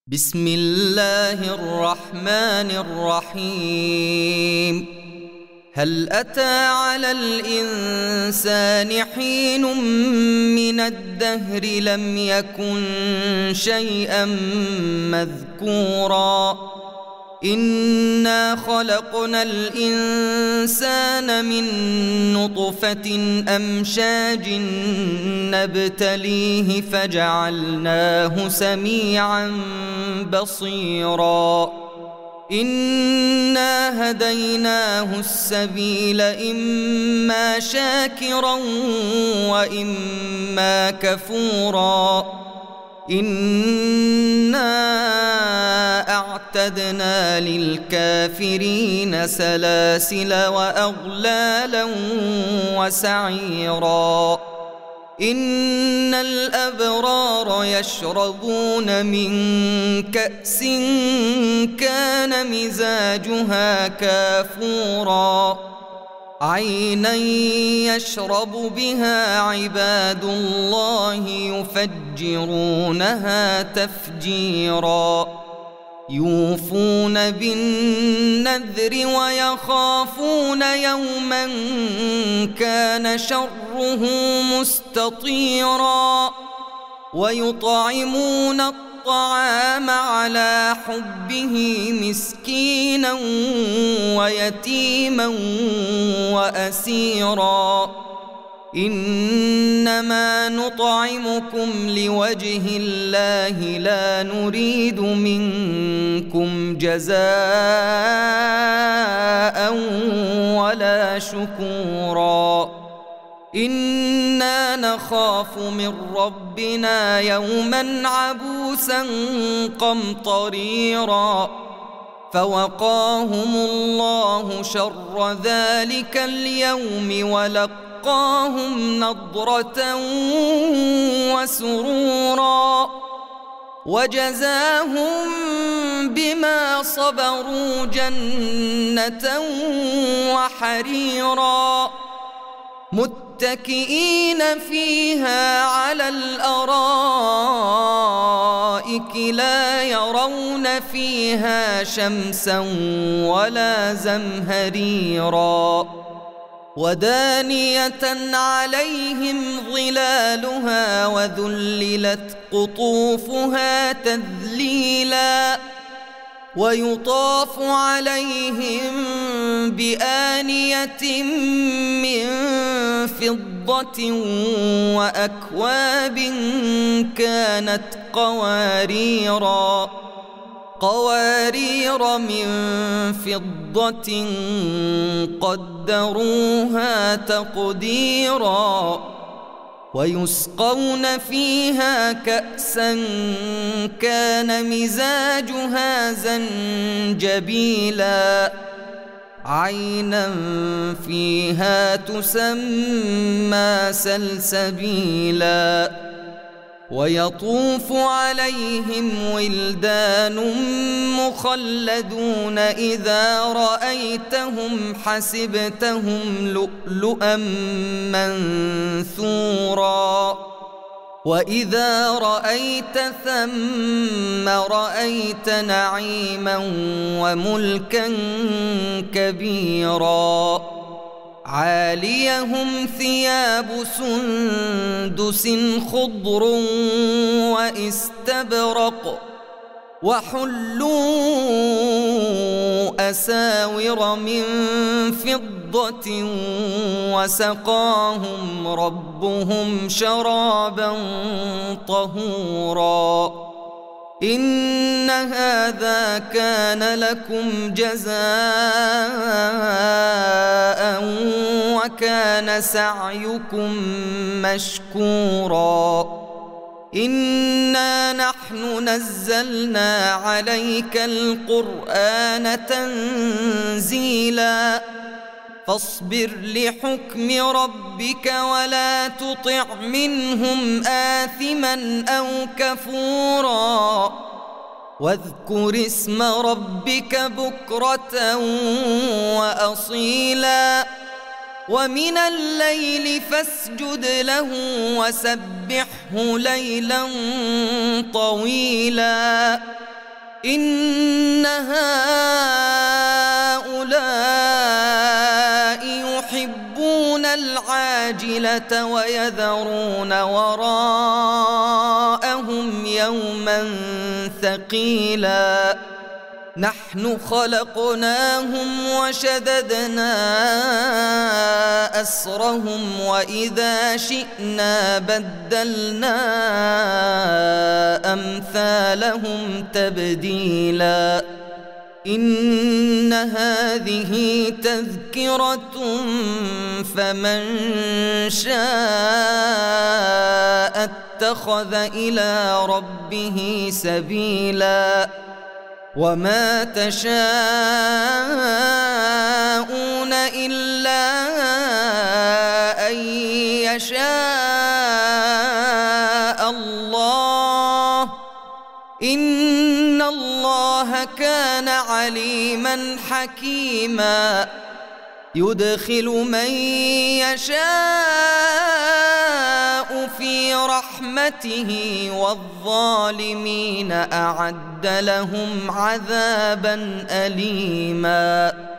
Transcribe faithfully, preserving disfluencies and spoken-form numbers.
بسم الله الرحمن الرحيم. هل أتى على الإنسان حين من الدهر لم يكن شيئا مذكورا إنا خلقنا الإنسان من نطفة أمشاج نبتليه فجعلناه سميعا بصيرا إنا هديناه السبيل إما شاكرا وإما كفورا إنا أعتدنا للكافرين سلاسل وأغلالا وسعيرا إن الأبرار يشربون من كأس كان مزاجها كافورا عينا يشرب بها عباد الله يفجرونها تفجيرا يوفون بالنذر ويخافون يوما كان شره مستطيرا ويطعمون الطعام على حبه مسكينا ويتيما وأسيرا إنما نطعمكم لوجه الله لا نريد منكم جزاء ولا شكورا إنا نخاف من ربنا يوما عبوسا قمطريرا فوقاهم الله شر ذلك اليوم ولقاهم نضرة وسرورا وجزاهم بما صبروا جنة وحريرا متكئين فيها على الأرائك لا يرون فيها شمسا ولا زمهريرا ودانية عليهم ظلالها وذللت قطوفها تذليلا ويطاف عليهم بآنية من فضة وأكواب كانت قواريرا قوارير من فضة قدروها تقديرا ويسقون فيها كأسا كان مزاجها زنجبيلا عينا فيها تسمى سلسبيلا ويطوف عليهم ولدان مخلدون إذا رأيتهم حسبتهم لؤلؤا منثورا وإذا رأيت ثم رأيت نعيما وملكا كبيرا عاليهم ثياب سندس خضر واستبرق وحلوا أساور من فضة وسقاهم ربهم شرابا طهورا إن هذا كان لكم جزاء وكان سعيكم مشكورا إنا نحن نزلنا عليك القرآن تنزيلا فاصبر لحكم ربك ولا تطع منهم آثما أو كفورا واذكر اسم ربك بكرة وأصيلا ومن الليل فاسجد له وسبحه ليلا طويلا إن هؤلاء يحبون العاجلة ويذرون وراءهم يوما ثقيلا نحن خلقناهم وشددنا أسرهم وإذا شئنا بدلنا أمثالهم تبديلا إن هذه تذكرة فمن شاء اتخذ إلى ربه سبيلا وما تشاءون إلا أن يشاء الله إن الله كان عليما حكيما يدخل من يشاء في رحمته والظالمين أعد لهم عذابا أليما.